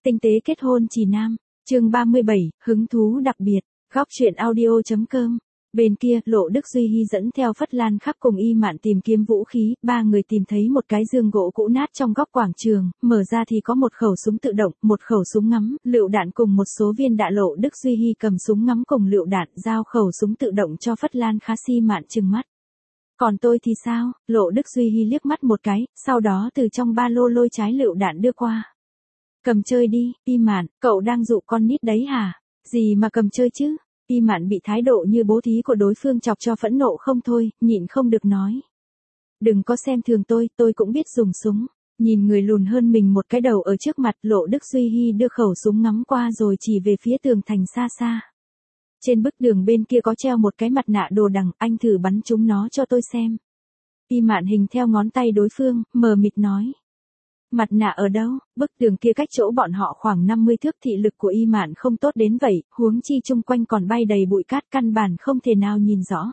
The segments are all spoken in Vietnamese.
Tinh tế kết hôn trì nam, chương 37, hứng thú đặc biệt, góc truyện audio.com. Bên kia, Lộ Đức Duy Hi dẫn theo Phất Lan Khắc cùng Y Mạn tìm kiếm vũ khí, ba người tìm thấy một cái giường gỗ cũ nát trong góc quảng trường, mở ra thì có một khẩu súng tự động, một khẩu súng ngắm, lựu đạn cùng một số viên đạn. Lộ Đức Duy Hi cầm súng ngắm cùng lựu đạn, giao khẩu súng tự động cho Phất Lan Khắc. Y Mạn trừng mắt. Còn tôi thì sao? Lộ Đức Duy Hi liếc mắt một cái, sau đó từ trong ba lô lôi trái lựu đạn đưa qua. Cầm chơi đi, Y Mạn, cậu đang dụ con nít đấy hả? Gì mà cầm chơi chứ? Y Mạn bị thái độ như bố thí của đối phương chọc cho phẫn nộ không thôi, nhịn không được nói. Đừng có xem thường tôi cũng biết dùng súng. Nhìn người lùn hơn mình một cái đầu ở trước mặt, Lộ Đức Duy Hi đưa khẩu súng ngắm qua rồi chỉ về phía tường thành xa xa. Trên bức tường bên kia có treo một cái mặt nạ đồ đằng, anh thử bắn chúng nó cho tôi xem. Y Mạn hình theo ngón tay đối phương, mờ mịt nói. Mặt nạ ở đâu? Bức tường kia cách chỗ bọn họ khoảng 50 thước, thị lực của Y Mạn không tốt đến vậy, huống chi chung quanh còn bay đầy bụi cát, căn bản không thể nào nhìn rõ.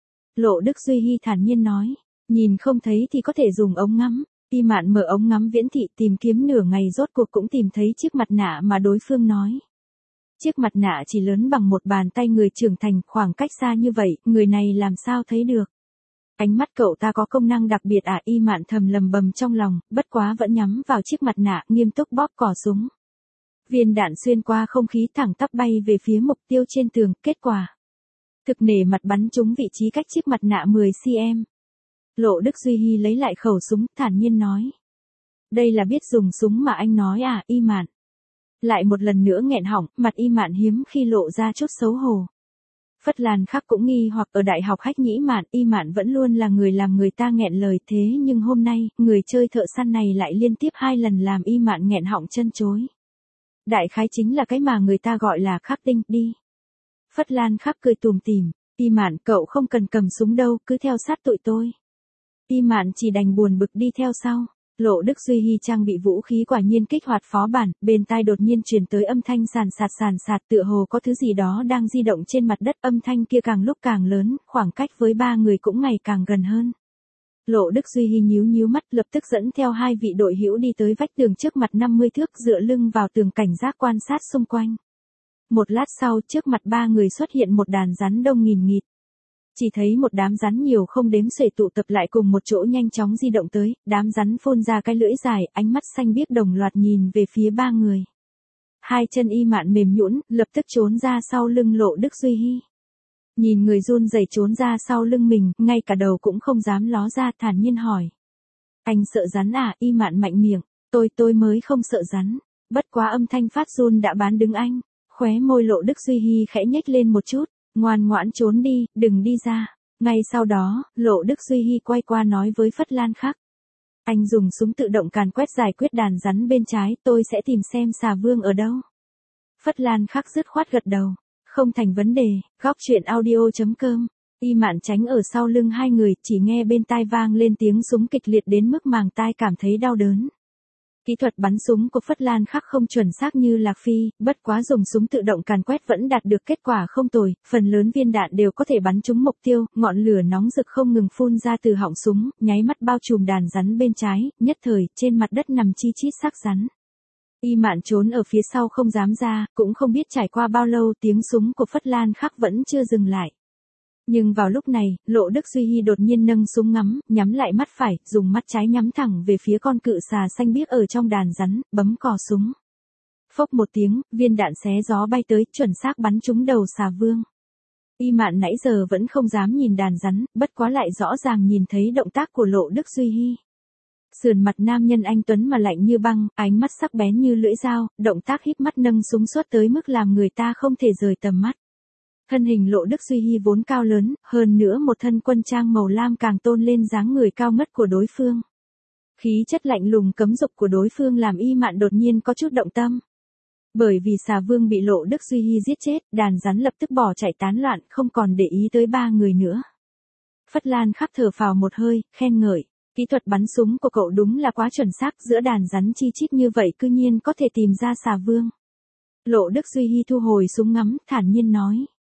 Lộ Đức Duy Hi thản nhiên nói, nhìn không thấy thì có thể dùng ống ngắm. Y Mạn mở ống ngắm viễn thị tìm kiếm nửa ngày rốt cuộc cũng tìm thấy chiếc mặt nạ mà đối phương nói. Chiếc mặt nạ chỉ lớn bằng một bàn tay người trưởng thành, khoảng cách xa như vậy, người này làm sao thấy được. Ánh mắt cậu ta có công năng đặc biệt à? Y Mạn thầm lầm bầm trong lòng, bất quá vẫn nhắm vào chiếc mặt nạ, nghiêm túc bóp cò súng. Viên đạn xuyên qua không khí thẳng tắp bay về phía mục tiêu trên tường, kết quả. Thực nể mặt bắn trúng vị trí cách chiếc mặt nạ 10 cm. Lộ Đức Duy Hi lấy lại khẩu súng, thản nhiên nói. Đây là biết dùng súng mà anh nói à? Y Mạn. Lại một lần nữa nghẹn họng, mặt Y Mạn hiếm khi lộ ra chút xấu hổ. Phất Lan Khắc cũng nghi hoặc ở đại học Hách Nhĩ Mạn, Y Mạn vẫn luôn là người làm người ta nghẹn lời, thế nhưng hôm nay, người chơi thợ săn này lại liên tiếp 2 lần làm Y Mạn nghẹn họng chân chối. Đại khái chính là cái mà người ta gọi là khắc tinh, đi. Phất Lan Khắc cười tủm tỉm, Y Mạn, cậu không cần cầm súng đâu, cứ theo sát tụi tôi. Y Mạn chỉ đành buồn bực đi theo sau. Lộ Đức Duy Hi trang bị vũ khí quả nhiên kích hoạt phó bản, bên tai đột nhiên truyền tới âm thanh sàn sạt, tựa hồ có thứ gì đó đang di động trên mặt đất, âm thanh kia càng lúc càng lớn, khoảng cách với ba người cũng ngày càng gần hơn. Lộ Đức Duy Hi nhíu mắt, lập tức dẫn theo 2 vị đội hữu đi tới vách tường trước mặt 50 thước, dựa lưng vào tường cảnh giác quan sát xung quanh. Một lát sau, trước mặt ba người xuất hiện một đàn rắn đông nghìn nghịt. Chỉ thấy một đám rắn nhiều không đếm xuể tụ tập lại cùng một chỗ nhanh chóng di động tới, đám rắn phun ra cái lưỡi dài, ánh mắt xanh biếc đồng loạt nhìn về phía ba người. 2 chân Y Mạn mềm nhũn, lập tức trốn ra sau lưng Lộ Đức Duy Hi. Nhìn người run rẩy trốn ra sau lưng mình, ngay cả đầu cũng không dám ló ra, thản nhiên hỏi. Anh sợ rắn à? Y Mạn mạnh miệng, tôi mới không sợ rắn. Bất quá âm thanh phát run đã bán đứng anh. Khóe môi Lộ Đức Duy Hi khẽ nhếch lên một chút. Ngoan ngoãn trốn đi, đừng đi ra. Ngay sau đó, Lộ Đức Duy Hi quay qua nói với Phất Lan Khắc. Anh dùng súng tự động càn quét giải quyết đàn rắn bên trái, tôi sẽ tìm xem xà vương ở đâu. Phất Lan Khắc dứt khoát gật đầu. Không thành vấn đề, góc truyện audio.com. Y Mạn tránh ở sau lưng 2 người, chỉ nghe bên tai vang lên tiếng súng kịch liệt đến mức màng tai cảm thấy đau đớn. Kỹ thuật bắn súng của Phất Lan Khắc không chuẩn xác như Lạc Phi, bất quá dùng súng tự động càn quét vẫn đạt được kết quả không tồi, phần lớn viên đạn đều có thể bắn trúng mục tiêu, ngọn lửa nóng rực không ngừng phun ra từ họng súng, nháy mắt bao trùm đàn rắn bên trái, nhất thời, trên mặt đất nằm chi chít xác rắn. Y Mạn trốn ở phía sau không dám ra, cũng không biết trải qua bao lâu tiếng súng của Phất Lan Khắc vẫn chưa dừng lại. Nhưng vào lúc này, Lộ Đức Duy Hi đột nhiên nâng súng ngắm, nhắm lại mắt phải, dùng mắt trái nhắm thẳng về phía con cự xà xanh biếc ở trong đàn rắn, bấm cò súng. Phốc một tiếng, viên đạn xé gió bay tới, chuẩn xác bắn trúng đầu xà vương. Y Mạn nãy giờ vẫn không dám nhìn đàn rắn, bất quá lại rõ ràng nhìn thấy động tác của Lộ Đức Duy Hi. Sườn mặt nam nhân anh tuấn mà lạnh như băng, ánh mắt sắc bén như lưỡi dao, động tác híp mắt nâng súng suốt tới mức làm người ta không thể rời tầm mắt. Thân hình Lộ Đức Duy Hi vốn cao lớn, hơn nữa một thân quân trang màu lam càng tôn lên dáng người cao ngất của đối phương. Khí chất lạnh lùng cấm dục của đối phương làm Y Mạn đột nhiên có chút động tâm. Bởi vì xà vương bị Lộ Đức Duy Hi giết chết, đàn rắn lập tức bỏ chạy tán loạn, không còn để ý tới ba người nữa. Phất Lan Khắc thở phào một hơi, khen ngợi. Kỹ thuật bắn súng của cậu đúng là quá chuẩn xác, giữa đàn rắn chi chít như vậy cư nhiên có thể tìm ra xà vương. Lộ Đức Duy Hi thu hồi súng ngắm, thản nhiên nói.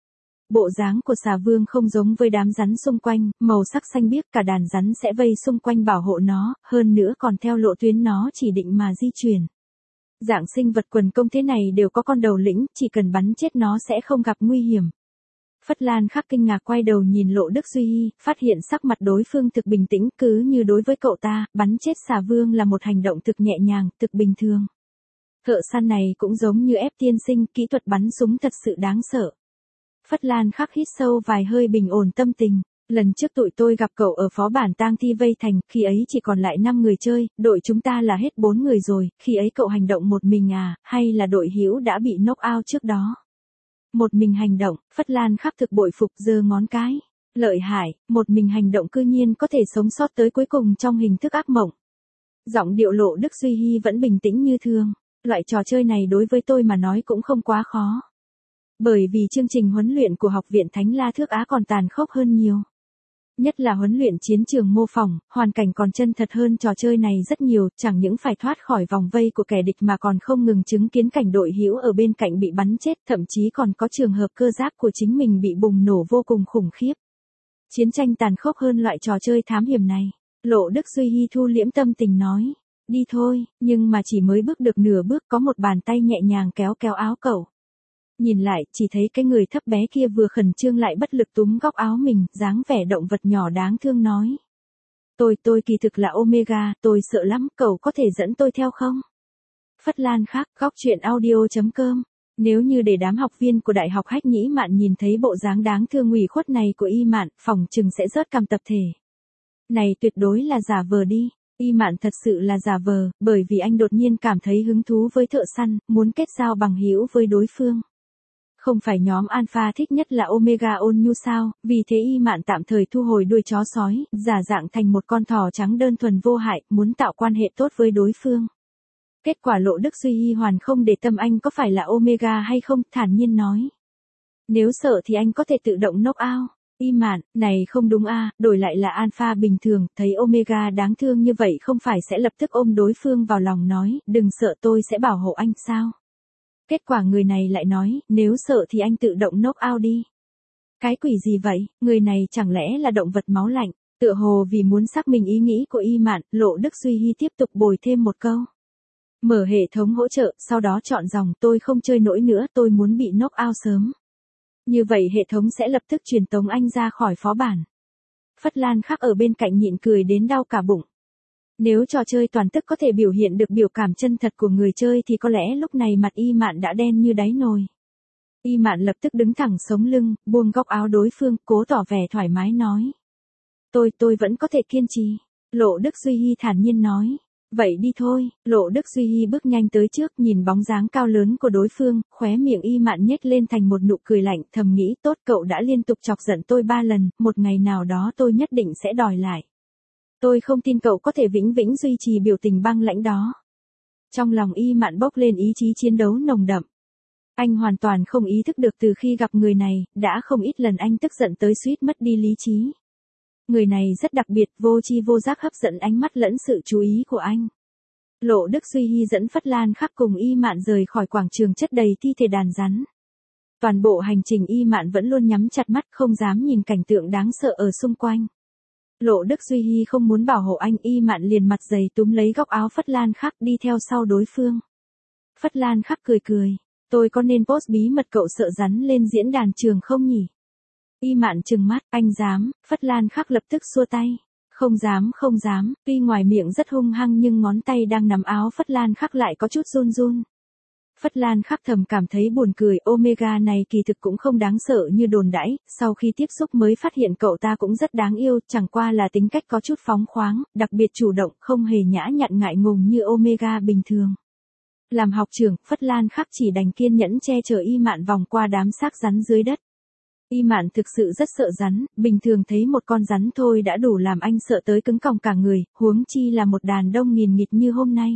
Bộ dáng của xà vương không giống với đám rắn xung quanh, màu sắc xanh biếc, cả đàn rắn sẽ vây xung quanh bảo hộ nó, hơn nữa còn theo lộ tuyến nó chỉ định mà di chuyển. Dạng sinh vật quần công thế này đều có con đầu lĩnh, chỉ cần bắn chết nó sẽ không gặp nguy hiểm. Phất Lan Khắc kinh ngạc quay đầu nhìn Lộ Đức Duy Hi, phát hiện sắc mặt đối phương thực bình tĩnh, cứ như đối với cậu ta, bắn chết xà vương là một hành động thực nhẹ nhàng, thực bình thường. Thợ săn này cũng giống như ép tiên sinh, kỹ thuật bắn súng thật sự đáng sợ. Phất Lan Khắc hít sâu vài hơi bình ổn tâm tình. Lần trước tụi tôi gặp cậu ở phó bản tang thi vây thành, khi ấy chỉ còn lại 5 người chơi, đội chúng ta là hết 4 người rồi, khi ấy cậu hành động một mình à, hay là đội hữu đã bị knock out trước đó? Một mình hành động, Phất Lan Khắc thực bội phục giơ ngón cái. Lợi hại, một mình hành động cư nhiên có thể sống sót tới cuối cùng trong hình thức ác mộng. Giọng điệu Lộ Đức Duy Hi vẫn bình tĩnh như thường. Loại trò chơi này đối với tôi mà nói cũng không quá khó. Bởi vì chương trình huấn luyện của Học viện Thánh La Thước Á còn tàn khốc hơn nhiều. Nhất là huấn luyện chiến trường mô phỏng, hoàn cảnh còn chân thật hơn trò chơi này rất nhiều, chẳng những phải thoát khỏi vòng vây của kẻ địch mà còn không ngừng chứng kiến cảnh đội hữu ở bên cạnh bị bắn chết, thậm chí còn có trường hợp cơ giáp của chính mình bị bùng nổ vô cùng khủng khiếp. Chiến tranh tàn khốc hơn loại trò chơi thám hiểm này. Lộ Đức Duy Hi thu liễm tâm tình nói, đi thôi, nhưng mà chỉ mới bước được nửa bước có một bàn tay nhẹ nhàng kéo kéo áo cậu. Nhìn lại, chỉ thấy cái người thấp bé kia vừa khẩn trương lại bất lực túm góc áo mình, dáng vẻ động vật nhỏ đáng thương nói. Tôi kỳ thực là Omega, tôi sợ lắm, cậu có thể dẫn tôi theo không? Phất Lan Khắc, góc truyện audio.com. Nếu như để đám học viên của Đại học Hách Nhĩ Mạn nhìn thấy bộ dáng đáng thương ủy khuất này của Y Mạn, phỏng chừng sẽ rớt cằm tập thể. Này tuyệt đối là giả vờ đi. Y Mạn thật sự là giả vờ, bởi vì anh đột nhiên cảm thấy hứng thú với thợ săn, muốn kết giao bằng hữu với đối phương. Không phải nhóm Alpha thích nhất là Omega ôn nhu sao, vì thế Y Mạn tạm thời thu hồi đuôi chó sói, giả dạng thành một con thỏ trắng đơn thuần vô hại, muốn tạo quan hệ tốt với đối phương. Kết quả Lộ Đức Duy Hi hoàn không để tâm anh có phải là Omega hay không, thản nhiên nói. Nếu sợ thì anh có thể tự động knock out. Y Mạn, này không đúng a, đổi lại là Alpha bình thường, thấy Omega đáng thương như vậy không phải sẽ lập tức ôm đối phương vào lòng nói, đừng sợ tôi sẽ bảo hộ anh sao. Kết quả người này lại nói, nếu sợ thì anh tự động knock out đi. Cái quỷ gì vậy, người này chẳng lẽ là động vật máu lạnh, tựa hồ vì muốn xác minh ý nghĩ của Y Mạn, Lộ Đức Duy Hi tiếp tục bồi thêm một câu. Mở hệ thống hỗ trợ, sau đó chọn dòng tôi không chơi nổi nữa, tôi muốn bị knock out sớm. Như vậy hệ thống sẽ lập tức truyền tống anh ra khỏi phó bản. Phất Lan Khắc ở bên cạnh nhịn cười đến đau cả bụng. Nếu trò chơi toàn tức có thể biểu hiện được biểu cảm chân thật của người chơi thì có lẽ lúc này mặt Y Mạn đã đen như đáy nồi. Y Mạn lập tức đứng thẳng sống lưng, buông góc áo đối phương, cố tỏ vẻ thoải mái nói. Tôi vẫn có thể kiên trì. Lộ Đức Duy Hi thản nhiên nói. Vậy đi thôi, Lộ Đức Duy Hi bước nhanh tới trước, nhìn bóng dáng cao lớn của đối phương, khóe miệng Y Mạn nhếch lên thành một nụ cười lạnh, thầm nghĩ tốt cậu đã liên tục chọc giận tôi 3 lần, một ngày nào đó tôi nhất định sẽ đòi lại. Tôi không tin cậu có thể vĩnh viễn duy trì biểu tình băng lãnh đó. Trong lòng Y Mạn bốc lên ý chí chiến đấu nồng đậm. Anh hoàn toàn không ý thức được từ khi gặp người này, đã không ít lần anh tức giận tới suýt mất đi lý trí. Người này rất đặc biệt, vô tri vô giác hấp dẫn ánh mắt lẫn sự chú ý của anh. Lộ Đức Duy Hi dẫn Phất Lan Khắc cùng Y Mạn rời khỏi quảng trường chất đầy thi thể đàn rắn. Toàn bộ hành trình Y Mạn vẫn luôn nhắm chặt mắt không dám nhìn cảnh tượng đáng sợ ở xung quanh. Lộ Đức Duy Hi không muốn bảo hộ anh, Y Mạn liền mặt dày túm lấy góc áo Phất Lan Khắc đi theo sau đối phương. Phất Lan Khắc cười cười, tôi có nên post bí mật cậu sợ rắn lên diễn đàn trường không nhỉ? Y Mạn trừng mắt, anh dám, Phất Lan Khắc lập tức xua tay. Không dám, tuy ngoài miệng rất hung hăng nhưng ngón tay đang nắm áo Phất Lan Khắc lại có chút run run. Phất Lan Khắc thầm cảm thấy buồn cười, Omega này kỳ thực cũng không đáng sợ như đồn đãi, sau khi tiếp xúc mới phát hiện cậu ta cũng rất đáng yêu, chẳng qua là tính cách có chút phóng khoáng, đặc biệt chủ động, không hề nhã nhặn ngại ngùng như Omega bình thường. Làm học trưởng, Phất Lan Khắc chỉ đành kiên nhẫn che chở Y Mạn vòng qua đám xác rắn dưới đất. Y Mạn thực sự rất sợ rắn, bình thường thấy một con rắn thôi đã đủ làm anh sợ tới cứng còng cả người, huống chi là một đàn đông nghìn nghịt như hôm nay.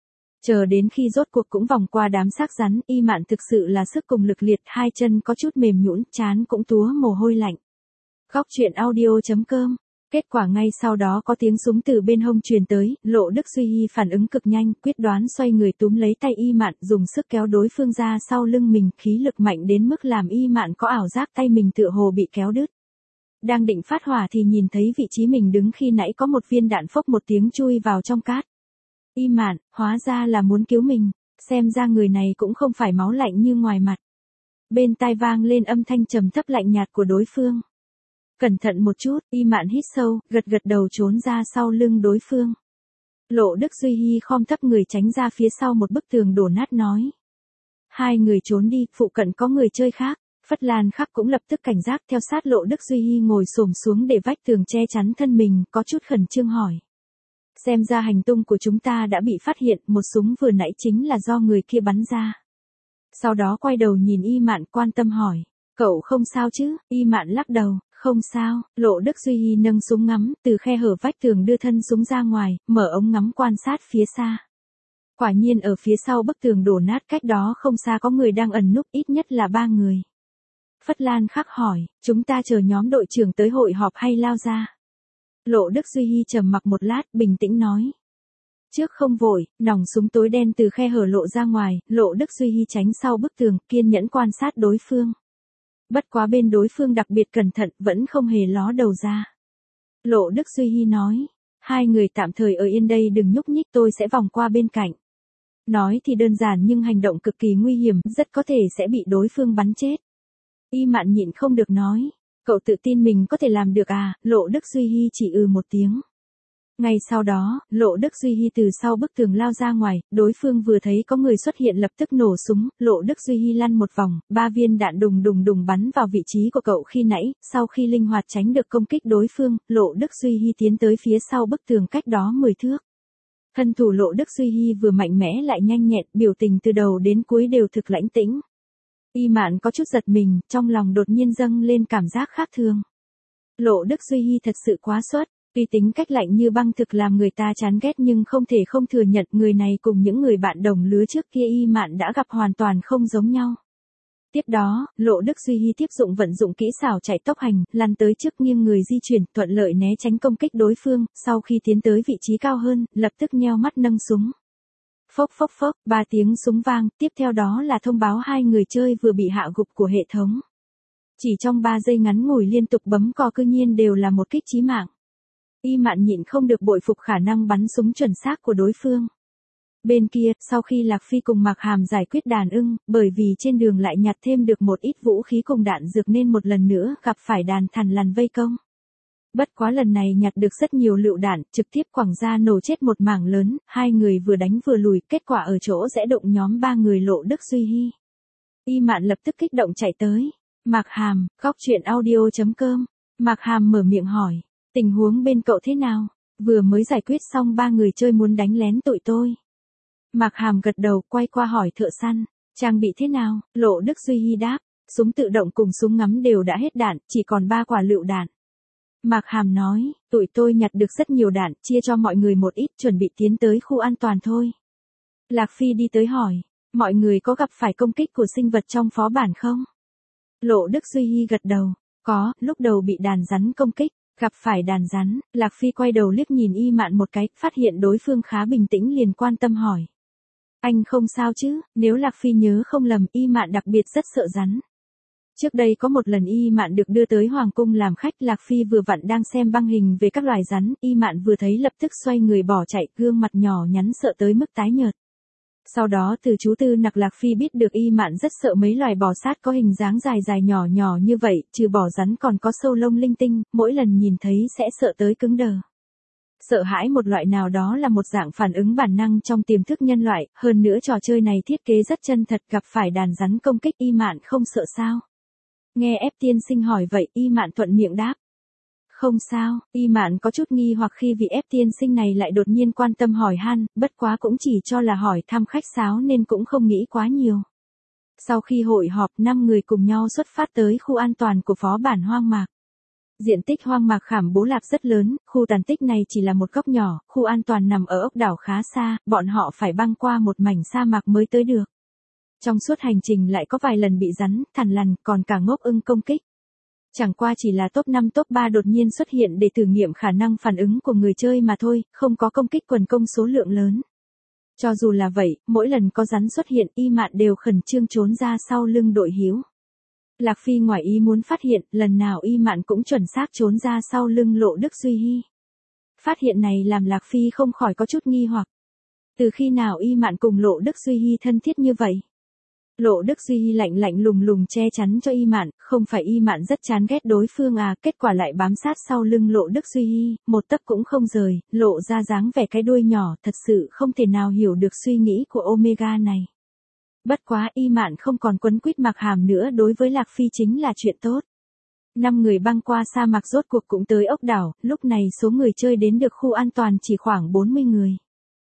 Chờ đến khi rốt cuộc cũng vòng qua đám xác rắn, Y Mạn thực sự là sức cùng lực liệt, hai chân có chút mềm nhũn, trán cũng túa mồ hôi lạnh. Góc truyện audio.com. Kết quả ngay sau đó có tiếng súng từ bên hông truyền tới, Lộ Đức Duy Hi phản ứng cực nhanh, quyết đoán xoay người túm lấy tay Y Mạn, dùng sức kéo đối phương ra sau lưng mình, khí lực mạnh đến mức làm Y Mạn có ảo giác tay mình tựa hồ bị kéo đứt. Đang định phát hỏa thì nhìn thấy vị trí mình đứng khi nãy có một viên đạn phốc một tiếng chui vào trong cát. Y Mạn, hóa ra là muốn cứu mình. Xem ra người này cũng không phải máu lạnh như ngoài mặt. Bên tai vang lên âm thanh trầm thấp lạnh nhạt của đối phương. Cẩn thận một chút, Y Mạn hít sâu, gật gật đầu trốn ra sau lưng đối phương. Lộ Đức Duy Hi khom thấp người tránh ra phía sau một bức tường đổ nát nói. Hai người trốn đi, phụ cận có người chơi khác. Phất Lan Khắc cũng lập tức cảnh giác theo sát Lộ Đức Duy Hi ngồi xổm xuống để vách tường che chắn thân mình, có chút khẩn trương hỏi. Xem ra hành tung của chúng ta đã bị phát hiện, một súng vừa nãy chính là do người kia bắn ra. Sau đó quay đầu nhìn Y Mạn quan tâm hỏi. Cậu không sao chứ? Y Mạn lắc đầu. Không sao. Lộ Đức Duy Hi nâng súng ngắm, từ khe hở vách tường đưa thân súng ra ngoài, mở ống ngắm quan sát phía xa. Quả nhiên ở phía sau bức tường đổ nát cách đó không xa có người đang ẩn núp, ít nhất là 3 người. Phất Lan Khắc hỏi, chúng ta chờ nhóm đội trưởng tới hội họp hay lao ra? Lộ Đức Duy Hi trầm mặc một lát, bình tĩnh nói. Trước không vội, nòng súng tối đen từ khe hở lộ ra ngoài, Lộ Đức Duy Hi tránh sau bức tường, kiên nhẫn quan sát đối phương. Bất quá bên đối phương đặc biệt cẩn thận, vẫn không hề ló đầu ra. Lộ Đức Duy Hi nói, hai người tạm thời ở yên đây đừng nhúc nhích, tôi sẽ vòng qua bên cạnh. Nói thì đơn giản nhưng hành động cực kỳ nguy hiểm, rất có thể sẽ bị đối phương bắn chết. Y Mạn nhịn không được nói, cậu tự tin mình có thể làm được à? Lộ Đức Duy Hi chỉ một tiếng. Ngay sau đó, Lộ Đức Duy Hi từ sau bức tường lao ra ngoài, đối phương vừa thấy có người xuất hiện lập tức nổ súng, Lộ Đức Duy Hi lăn một vòng, 3 viên đạn đùng đùng đùng bắn vào vị trí của cậu khi nãy, sau khi linh hoạt tránh được công kích đối phương, Lộ Đức Duy Hi tiến tới phía sau bức tường cách đó 10 thước. Thân thủ Lộ Đức Duy Hi vừa mạnh mẽ lại nhanh nhẹn, biểu tình từ đầu đến cuối đều thực lãnh tĩnh. Y Mạn có chút giật mình, trong lòng đột nhiên dâng lên cảm giác khác thường. Lộ Đức Duy Hi thật sự quá xuất. Tuy tính cách lạnh như băng thực làm người ta chán ghét nhưng không thể không thừa nhận người này cùng những người bạn đồng lứa trước kia Y Mạn đã gặp hoàn toàn không giống nhau. Tiếp đó, Lộ Đức Duy Hi tiếp dụng vận dụng kỹ xảo chạy tốc hành, lăn tới trước nghiêng người di chuyển, thuận lợi né tránh công kích đối phương, sau khi tiến tới vị trí cao hơn, lập tức nheo mắt nâng súng. Phốc phốc phốc, 3 tiếng súng vang, tiếp theo đó là thông báo 2 người chơi vừa bị hạ gục của hệ thống. Chỉ trong 3 giây ngắn ngủi liên tục bấm cò cư nhiên đều là một kích chí mạng. Y Mạn nhịn không được bội phục khả năng bắn súng chuẩn xác của đối phương. Bên kia, sau khi Lạc Phi cùng Mạc Hàm giải quyết đàn ưng, bởi vì trên đường lại nhặt thêm được một ít vũ khí cùng đạn dược nên một lần nữa gặp phải đàn thằn lằn vây công. Bất quá lần này nhặt được rất nhiều lựu đạn, trực tiếp quẳng ra nổ chết một mảng lớn, 2 người vừa đánh vừa lùi, kết quả ở chỗ rẽ đụng nhóm 3 người Lộ Đức Duy Hi. Y Mạn lập tức kích động chạy tới. Mạc Hàm, góc truyện audio.com. Mạc Hàm mở miệng hỏi. Tình huống bên cậu thế nào? Vừa mới giải quyết xong 3 người chơi muốn đánh lén tụi tôi. Mạc Hàm gật đầu, quay qua hỏi thợ săn. Trang bị thế nào? Lộ Đức Duy Hi đáp. Súng tự động cùng súng ngắm đều đã hết đạn, chỉ còn 3 quả lựu đạn. Mạc Hàm nói, tụi tôi nhặt được rất nhiều đạn, chia cho mọi người một ít, chuẩn bị tiến tới khu an toàn thôi. Lạc Phi đi tới hỏi, mọi người có gặp phải công kích của sinh vật trong phó bản không? Lộ Đức Duy Hi gật đầu, có, lúc đầu bị đàn rắn công kích. Gặp phải đàn rắn, Lạc Phi quay đầu liếc nhìn Y Mạn một cái, phát hiện đối phương khá bình tĩnh liền quan tâm hỏi. Anh không sao chứ? Nếu Lạc Phi nhớ không lầm, Y Mạn đặc biệt rất sợ rắn. Trước đây có một lần Y Mạn được đưa tới Hoàng Cung làm khách, Lạc Phi vừa vặn đang xem băng hình về các loài rắn, Y Mạn vừa thấy lập tức xoay người bỏ chạy, gương mặt nhỏ nhắn sợ tới mức tái nhợt. Sau đó từ chú Tư Nặc Lạc Phi biết được Y Mạn rất sợ mấy loài bò sát có hình dáng dài dài nhỏ nhỏ như vậy, trừ bò rắn còn có sâu lông linh tinh, mỗi lần nhìn thấy sẽ sợ tới cứng đờ. Sợ hãi một loại nào đó là một dạng phản ứng bản năng trong tiềm thức nhân loại, hơn nữa trò chơi này thiết kế rất chân thật, gặp phải đàn rắn công kích Y Mạn không sợ sao? Nghe ép tiên sinh hỏi vậy, Y Mạn thuận miệng đáp. Không sao, Y Mạn có chút nghi hoặc khi vị ép tiên sinh này lại đột nhiên quan tâm hỏi han, bất quá cũng chỉ cho là hỏi thăm khách sáo nên cũng không nghĩ quá nhiều. Sau khi hội họp, 5 người cùng nhau xuất phát tới khu an toàn của phó bản hoang mạc. Diện tích hoang mạc Khảm Bố Lạc rất lớn, khu tàn tích này chỉ là một góc nhỏ, khu an toàn nằm ở ốc đảo khá xa, bọn họ phải băng qua một mảnh sa mạc mới tới được. Trong suốt hành trình lại có vài lần bị rắn, thằn lằn, còn cả ngốc ưng công kích. Chẳng qua chỉ là top 5 top 3 đột nhiên xuất hiện để thử nghiệm khả năng phản ứng của người chơi mà thôi, không có công kích quần công số lượng lớn. Cho dù là vậy, mỗi lần có rắn xuất hiện, Y Mạn đều khẩn trương trốn ra sau lưng đội hữu. Lạc Phi ngoài ý muốn phát hiện, lần nào Y Mạn cũng chuẩn xác trốn ra sau lưng Lộ Đức Duy Hi. Phát hiện này làm Lạc Phi không khỏi có chút nghi hoặc. Từ khi nào Y Mạn cùng Lộ Đức Duy Hy thân thiết như vậy? Lộ Đức Duy Hy lạnh lạnh lùng lùng che chắn cho Y Mạn, không phải Y Mạn rất chán ghét đối phương à, kết quả lại bám sát sau lưng Lộ Đức Duy Hy, một tấc cũng không rời, lộ ra dáng vẻ cái đuôi nhỏ, thật sự không thể nào hiểu được suy nghĩ của Omega này. Bất quá Y Mạn không còn quấn quýt Mạc Hàm nữa, đối với Lạc Phi chính là chuyện tốt. 5 người băng qua sa mạc rốt cuộc cũng tới ốc đảo, lúc này số người chơi đến được khu an toàn chỉ khoảng 40 người.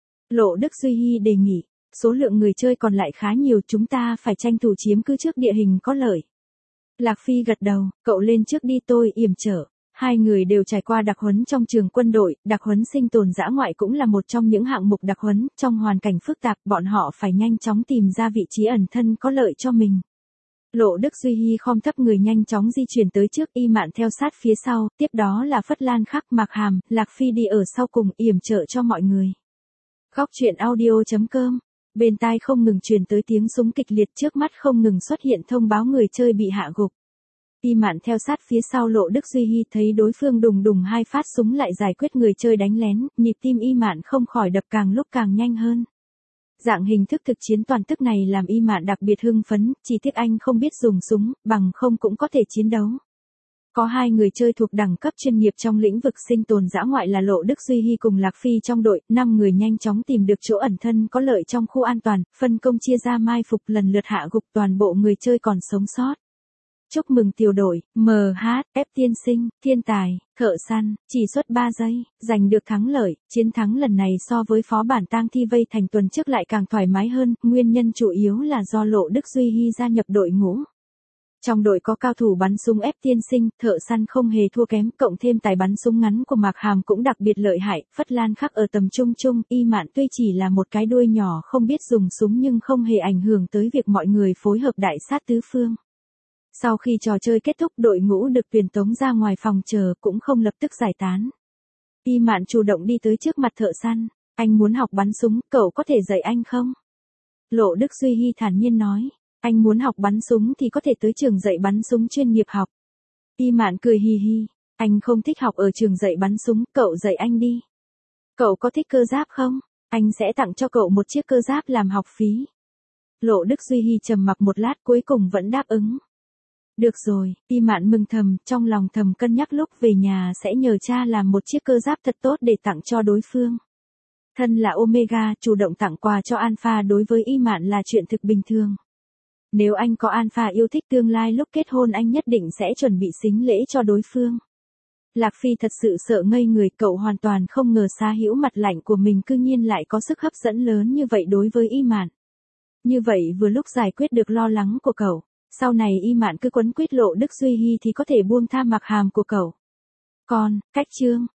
Lộ Đức Duy Hy đề nghị, số lượng người chơi còn lại khá nhiều, chúng ta phải tranh thủ chiếm cứ trước địa hình có lợi. Lạc Phi gật đầu, cậu lên trước đi, tôi yểm trợ. Hai người đều trải qua đặc huấn trong trường quân đội, đặc huấn sinh tồn dã ngoại cũng là một trong những hạng mục đặc huấn, trong hoàn cảnh phức tạp bọn họ phải nhanh chóng tìm ra vị trí ẩn thân có lợi cho mình. Lộ Đức Duy Hy khom thấp người nhanh chóng di chuyển tới trước, Y Mạn theo sát phía sau, tiếp đó là Phất Lan Khắc, Mạc Hàm, Lạc Phi đi ở sau cùng yểm trợ cho mọi người. Góc truyện audio.com. Bên tai không ngừng truyền tới tiếng súng kịch liệt, trước mắt không ngừng xuất hiện thông báo người chơi bị hạ gục. Y Mạn theo sát phía sau Lộ Đức Duy Hy, thấy đối phương đùng đùng 2 phát súng lại giải quyết người chơi đánh lén, nhịp tim Y Mạn không khỏi đập càng lúc càng nhanh hơn. Dạng hình thức thực chiến toàn tức này làm Y Mạn đặc biệt hưng phấn, chỉ tiếc anh không biết dùng súng, bằng không cũng có thể chiến đấu. Có 2 người chơi thuộc đẳng cấp chuyên nghiệp trong lĩnh vực sinh tồn dã ngoại là Lộ Đức Duy Hy cùng Lạc Phi trong đội, 5 người nhanh chóng tìm được chỗ ẩn thân có lợi trong khu an toàn, phân công chia ra mai phục lần lượt hạ gục toàn bộ người chơi còn sống sót. Chúc mừng tiểu đội, MH, F tiên sinh, thiên tài, thợ săn, chỉ suốt 3 giây, giành được thắng lợi, chiến thắng lần này so với phó bản tang thi vây thành tuần trước lại càng thoải mái hơn, nguyên nhân chủ yếu là do Lộ Đức Duy Hy gia nhập đội ngũ. Trong đội có cao thủ bắn súng F tiên sinh, thợ săn không hề thua kém, cộng thêm tài bắn súng ngắn của Mạc Hàm cũng đặc biệt lợi hại, Phất Lan Khắc ở tầm trung trung, Y Mạn tuy chỉ là một cái đuôi nhỏ không biết dùng súng nhưng không hề ảnh hưởng tới việc mọi người phối hợp đại sát tứ phương. Sau khi trò chơi kết thúc, đội ngũ được truyền tống ra ngoài phòng chờ, cũng không lập tức giải tán. Y Mạn chủ động đi tới trước mặt thợ săn, anh muốn học bắn súng, cậu có thể dạy anh không? Lộ Đức Duy Hy thản nhiên nói, anh muốn học bắn súng thì có thể tới trường dạy bắn súng chuyên nghiệp học. Y Mạn cười hì hì, anh không thích học ở trường dạy bắn súng, cậu dạy anh đi. Cậu có thích cơ giáp không? Anh sẽ tặng cho cậu một chiếc cơ giáp làm học phí. Lộ Đức Duy Hy trầm mặc một lát cuối cùng vẫn đáp ứng. Được rồi, Y Mạn mừng thầm, trong lòng thầm cân nhắc lúc về nhà sẽ nhờ cha làm một chiếc cơ giáp thật tốt để tặng cho đối phương. Thân là Omega, chủ động tặng quà cho Alpha đối với Y Mạn là chuyện thực bình thường. Nếu anh có Alpha yêu thích, tương lai lúc kết hôn anh nhất định sẽ chuẩn bị sính lễ cho đối phương. Lạc Phi thật sự sợ ngây người, cậu hoàn toàn không ngờ Sa Hữu mặt lạnh của mình cư nhiên lại có sức hấp dẫn lớn như vậy đối với Y Mạn. Như vậy vừa lúc giải quyết được lo lắng của cậu. Sau này Y Mạn cứ quấn quýt Lộ Đức Duy Hy thì có thể buông tha Mạc Hàm của cậu. Còn, cách chương.